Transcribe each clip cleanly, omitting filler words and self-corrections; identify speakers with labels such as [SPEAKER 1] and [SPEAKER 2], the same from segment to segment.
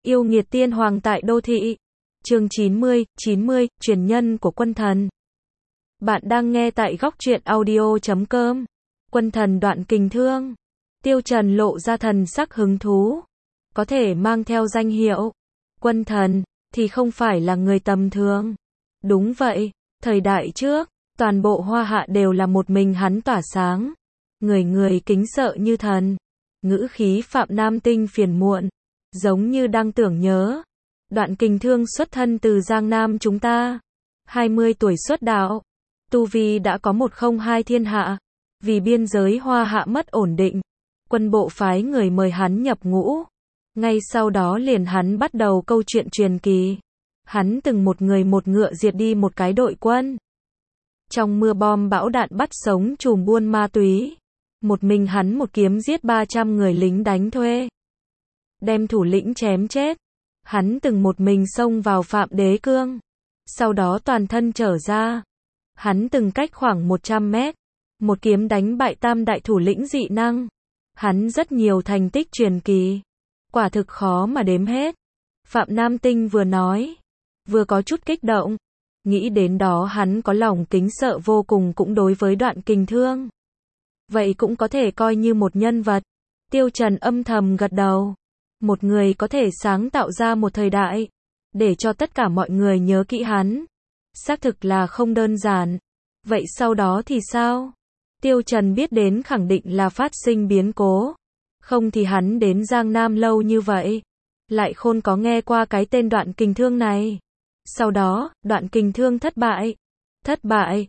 [SPEAKER 1] Yêu nghiệt tiên hoàng tại đô thị. Chương 90, truyền nhân của quân thần. Bạn đang nghe tại góc truyện audio.com. Quân thần Đoạn Kình Thương. Tiêu Trần lộ ra thần sắc hứng thú. Có thể mang theo danh hiệu quân thần, thì không phải là người tầm thường. Đúng vậy, thời đại trước, toàn bộ Hoa Hạ đều là một mình hắn tỏa sáng. Người người kính sợ như thần. Ngữ khí Phạm Nam Tinh phiền muộn, giống như đang tưởng nhớ. Đoạn Kình Thương xuất thân từ Giang Nam chúng ta. 20 tuổi xuất đạo. Tu vi đã có 102 thiên hạ. Vì biên giới Hoa Hạ mất ổn định, quân bộ phái người mời hắn nhập ngũ. Ngay sau đó liền hắn bắt đầu câu chuyện truyền kỳ. Hắn từng một người một ngựa diệt đi một cái đội quân. Trong mưa bom bão đạn bắt sống trùm buôn ma túy. Một mình hắn một kiếm giết 300 người lính đánh thuê. Đem thủ lĩnh chém chết. Hắn từng một mình xông vào Phạm Đế Cương. Sau đó toàn thân trở ra. Hắn từng cách khoảng 100 mét. Một kiếm đánh bại tam đại thủ lĩnh dị năng. Hắn rất nhiều thành tích truyền kỳ. Quả thực khó mà đếm hết. Phạm Nam Tinh vừa nói, vừa có chút kích động. Nghĩ đến đó hắn có lòng kính sợ vô cùng cũng đối với Đoạn Kình Thương. Vậy cũng có thể coi như một nhân vật. Tiêu Trần âm thầm gật đầu. Một người có thể sáng tạo ra một thời đại, để cho tất cả mọi người nhớ kỹ hắn. Xác thực là không đơn giản. Vậy sau đó thì sao? Tiêu Trần biết đến khẳng định là phát sinh biến cố. Không thì hắn đến Giang Nam lâu như vậy, lại khôn có nghe qua cái tên Đoạn Kình Thương này. Sau đó, Đoạn Kình Thương thất bại. Thất bại?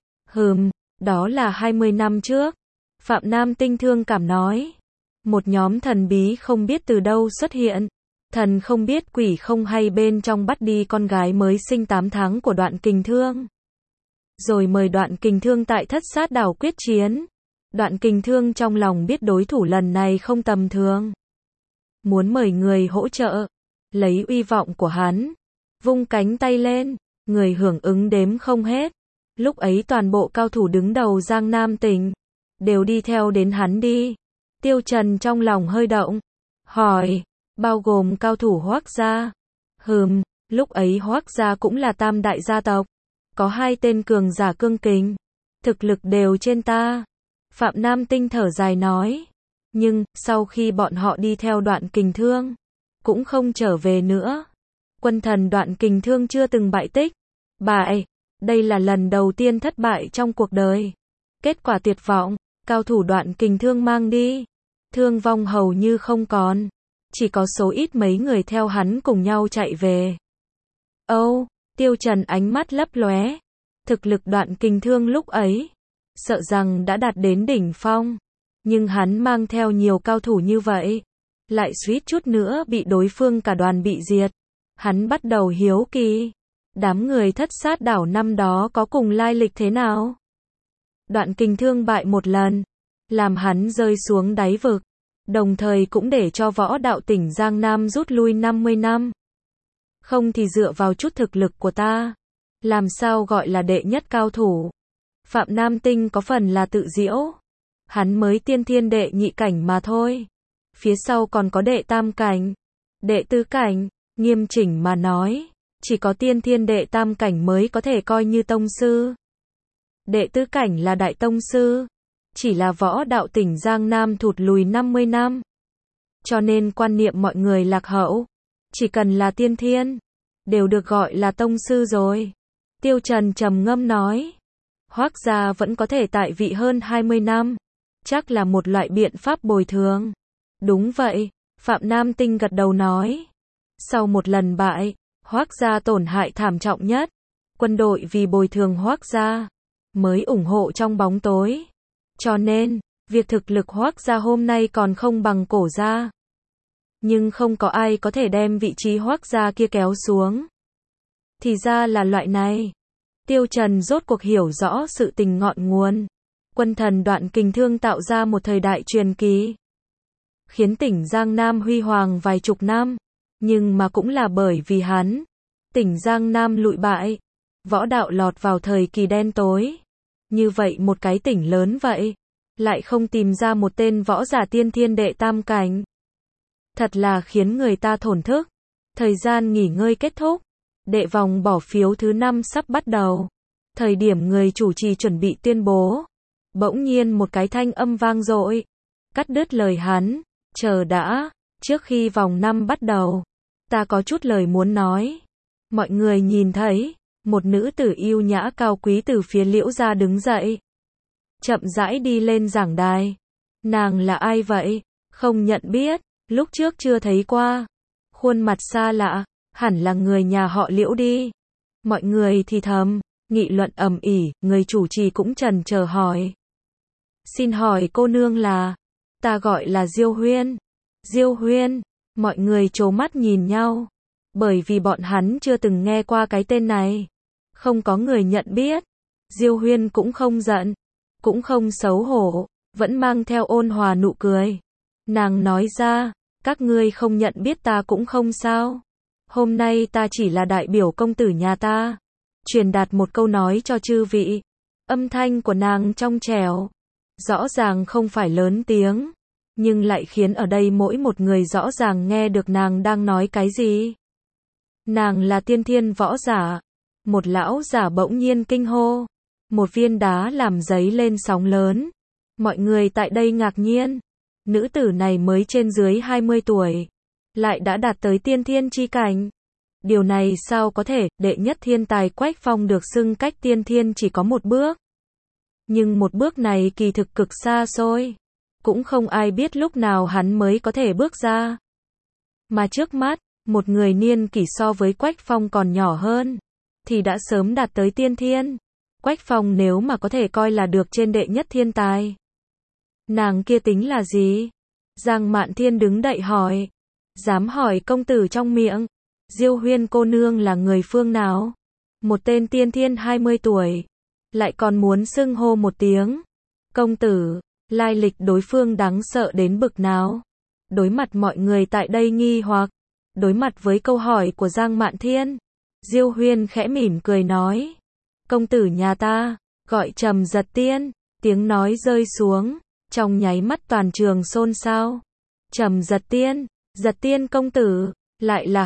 [SPEAKER 1] Đó là 20 năm trước. Phạm Nam Tinh thương cảm nói. Một nhóm thần bí không biết từ đâu xuất hiện. Thần không biết quỷ không hay bên trong bắt đi con gái mới sinh 8 tháng của Đoạn Kình Thương. Rồi mời Đoạn Kình Thương tại Thất Sát đảo quyết chiến. Đoạn Kình Thương trong lòng biết đối thủ lần này không tầm thường. Muốn mời người hỗ trợ. Lấy uy vọng của hắn. Vung cánh tay lên. Người hưởng ứng đếm không hết. Lúc ấy toàn bộ cao thủ đứng đầu Giang Nam tỉnh đều đi theo đến hắn đi. Tiêu Trần trong lòng hơi động. Hỏi. Bao gồm cao thủ Hoắc gia? Lúc ấy Hoắc gia cũng là tam đại gia tộc. Có 2 tên cường giả cương kình. Thực lực đều trên ta. Phạm Nam Tinh thở dài nói. Nhưng, sau khi bọn họ đi theo Đoạn Kình Thương, cũng không trở về nữa. Quân thần Đoạn Kình Thương chưa từng bại tích. Bại. Đây là lần đầu tiên thất bại trong cuộc đời. Kết quả tuyệt vọng. Cao thủ Đoạn Kình Thương mang đi. Thương vong hầu như không còn. Chỉ có số ít mấy người theo hắn cùng nhau chạy về. Tiêu Trần ánh mắt lấp lóe. Thực lực Đoạn Kình Thương lúc ấy, sợ rằng đã đạt đến đỉnh phong. Nhưng hắn mang theo nhiều cao thủ như vậy, lại suýt chút nữa bị đối phương cả đoàn bị diệt. Hắn bắt đầu hiếu kỳ. Đám người Thất Sát đảo năm đó có cùng lai lịch thế nào? Đoạn Kình Thương bại một lần, làm hắn rơi xuống đáy vực. Đồng thời cũng để cho võ đạo tỉnh Giang Nam rút lui 50 năm. Không thì dựa vào chút thực lực của ta, làm sao gọi là đệ nhất cao thủ? Phạm Nam Tinh có phần là tự giễu. Hắn mới tiên thiên đệ nhị cảnh mà thôi. Phía sau còn có đệ tam cảnh, đệ tứ cảnh. Nghiêm chỉnh mà nói, chỉ có tiên thiên đệ tam cảnh mới có thể coi như tông sư. Đệ tứ cảnh là đại tông sư. Chỉ là võ đạo tỉnh Giang Nam thụt lùi 50 năm. Cho nên quan niệm mọi người lạc hậu. Chỉ cần là tiên thiên, đều được gọi là tông sư rồi. Tiêu Trần trầm ngâm nói. Hoắc gia vẫn có thể tại vị hơn 20 năm. Chắc là một loại biện pháp bồi thường. Đúng vậy, Phạm Nam Tinh gật đầu nói. Sau một lần bại, Hoắc gia tổn hại thảm trọng nhất. Quân đội vì bồi thường Hoắc gia, mới ủng hộ trong bóng tối. Cho nên, việc thực lực Hoắc gia hôm nay còn không bằng Cổ gia. Nhưng không có ai có thể đem vị trí Hoắc gia kia kéo xuống. Thì ra là loại này. Tiêu Trần rốt cuộc hiểu rõ sự tình ngọn nguồn. Quân thần Đoạn Kình Thương tạo ra một thời đại truyền kỳ, khiến tỉnh Giang Nam huy hoàng vài chục năm. Nhưng mà cũng là bởi vì hắn, tỉnh Giang Nam lụi bại, võ đạo lọt vào thời kỳ đen tối. Như vậy một cái tỉnh lớn vậy, lại không tìm ra một tên võ giả tiên thiên đệ tam cảnh. Thật là khiến người ta thổn thức. Thời gian nghỉ ngơi kết thúc. Đệ vòng bỏ phiếu thứ 5 sắp bắt đầu. Thời điểm người chủ trì chuẩn bị tuyên bố, bỗng nhiên một cái thanh âm vang dội, cắt đứt lời hắn. Chờ đã, trước khi vòng 5 bắt đầu, ta có chút lời muốn nói. Mọi người nhìn thấy, một nữ tử yêu nhã cao quý từ phía Liễu gia đứng dậy. Chậm rãi đi lên giảng đài. Nàng là ai vậy? Không nhận biết, lúc trước chưa thấy qua. Khuôn mặt xa lạ, hẳn là người nhà họ Liễu đi. Mọi người thì thầm, nghị luận ầm ĩ, người chủ trì cũng chần chờ hỏi. Xin hỏi cô nương là? Ta gọi là Diêu Huyên. Diêu Huyên, mọi người trố mắt nhìn nhau. Bởi vì bọn hắn chưa từng nghe qua cái tên này. Không có người nhận biết. Diêu Huyên cũng không giận, cũng không xấu hổ, vẫn mang theo ôn hòa nụ cười. Nàng nói ra, các ngươi không nhận biết ta cũng không sao. Hôm nay ta chỉ là đại biểu công tử nhà ta. Truyền đạt một câu nói cho chư vị. Âm thanh của nàng trong trẻo. Rõ ràng không phải lớn tiếng. Nhưng lại khiến ở đây mỗi một người rõ ràng nghe được nàng đang nói cái gì. Nàng là tiên thiên võ giả. Một lão giả bỗng nhiên kinh hô. Một viên đá làm dấy lên sóng lớn. Mọi người tại đây ngạc nhiên. Nữ tử này mới trên dưới 20 tuổi. Lại đã đạt tới tiên thiên chi cảnh. Điều này sao có thể, đệ nhất thiên tài Quách Phong được xưng cách tiên thiên chỉ có một bước. Nhưng một bước này kỳ thực cực xa xôi. Cũng không ai biết lúc nào hắn mới có thể bước ra. Mà trước mắt, một người niên kỷ so với Quách Phong còn nhỏ hơn, thì đã sớm đạt tới tiên thiên. Quách Phong nếu mà có thể coi là được trên đệ nhất thiên tài. Nàng kia tính là gì? Giang Mạn Thiên đứng đậy hỏi. Dám hỏi công tử trong miệng. Diêu Huyên cô nương là người phương nào? Một tên tiên thiên 20 tuổi. Lại còn muốn xưng hô một tiếng. Công tử, lai lịch đối phương đáng sợ đến bực nào? Đối mặt mọi người tại đây nghi hoặc. Đối mặt với câu hỏi của Giang Mạn Thiên. Diêu Huyên khẽ mỉm cười nói. Công tử nhà ta, gọi Trầm Giật Tiên. Tiếng nói rơi xuống. Trong nháy mắt toàn trường xôn xao. Trầm Giật Tiên công tử, lại là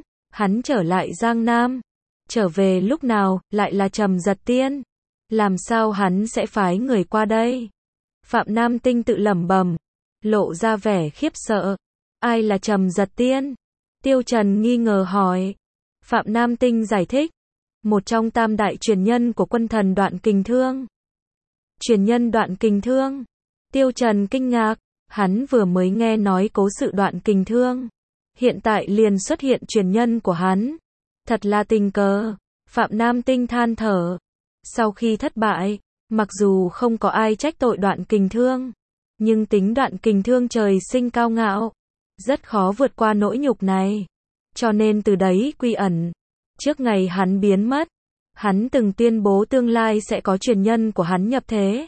[SPEAKER 1] hắn trở lại Giang Nam. Trở về lúc nào, lại là Trầm Giật Tiên. Làm sao hắn sẽ phái người qua đây? Phạm Nam Tinh tự lẩm bẩm, lộ ra vẻ khiếp sợ. Ai là Trầm Giật Tiên? Tiêu Trần nghi ngờ hỏi. Phạm Nam Tinh giải thích. Một trong tam đại truyền nhân của quân thần Đoạn Kình Thương. Truyền nhân Đoạn Kình Thương? Tiêu Trần kinh ngạc, hắn vừa mới nghe nói cố sự Đoạn Kình Thương. Hiện tại liền xuất hiện truyền nhân của hắn. Thật là tình cờ. Phạm Nam Tinh than thở. Sau khi thất bại, mặc dù không có ai trách tội Đoạn Kình Thương, nhưng tính Đoạn Kình Thương trời sinh cao ngạo, rất khó vượt qua nỗi nhục này. Cho nên từ đấy quy ẩn. Trước ngày hắn biến mất, hắn từng tuyên bố tương lai sẽ có truyền nhân của hắn nhập thế.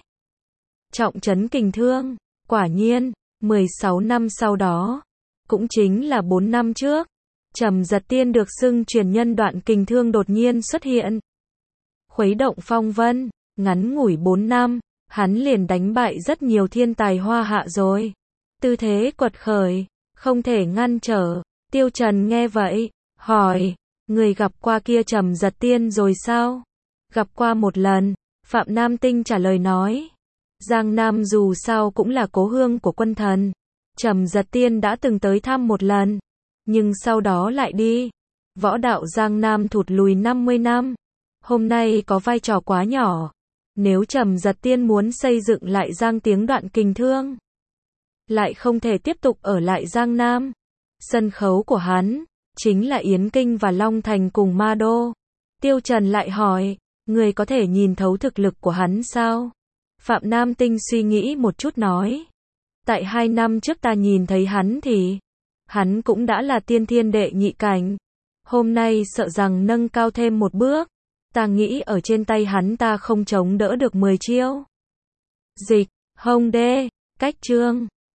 [SPEAKER 1] Trọng trấn Kình Thương. Quả nhiên, 16 năm sau đó, cũng chính là 4 năm trước, Trầm Giật Tiên được xưng truyền nhân Đoạn Kình Thương đột nhiên xuất hiện. Khuấy động phong vân, ngắn ngủi 4 năm, hắn liền đánh bại rất nhiều thiên tài hoa hạ rồi. Tư thế quật khởi, không thể ngăn trở. Tiêu Trần nghe vậy, hỏi, người gặp qua kia Trầm Giật Tiên rồi sao? Gặp qua một lần, Phạm Nam Tinh trả lời nói. Giang Nam dù sao cũng là cố hương của quân thần. Trầm Giật Tiên đã từng tới thăm một lần, nhưng sau đó lại đi. Võ đạo Giang Nam thụt lùi 50 năm. Hôm nay có vai trò quá nhỏ. Nếu Trầm Giật Tiên muốn xây dựng lại Giang tiếng Đoạn Kình Thương, lại không thể tiếp tục ở lại Giang Nam. Sân khấu của hắn chính là Yến Kinh và Long Thành cùng Ma Đô. Tiêu Trần lại hỏi, người có thể nhìn thấu thực lực của hắn sao? Phạm Nam Tinh suy nghĩ một chút nói. Tại 2 năm trước ta nhìn thấy hắn thì hắn cũng đã là tiên thiên đệ nhị cảnh. Hôm nay sợ rằng nâng cao thêm một bước. Ta nghĩ ở trên tay hắn ta không chống đỡ được 10 chiêu. Dịch, Hồng Đê, Cách Chương.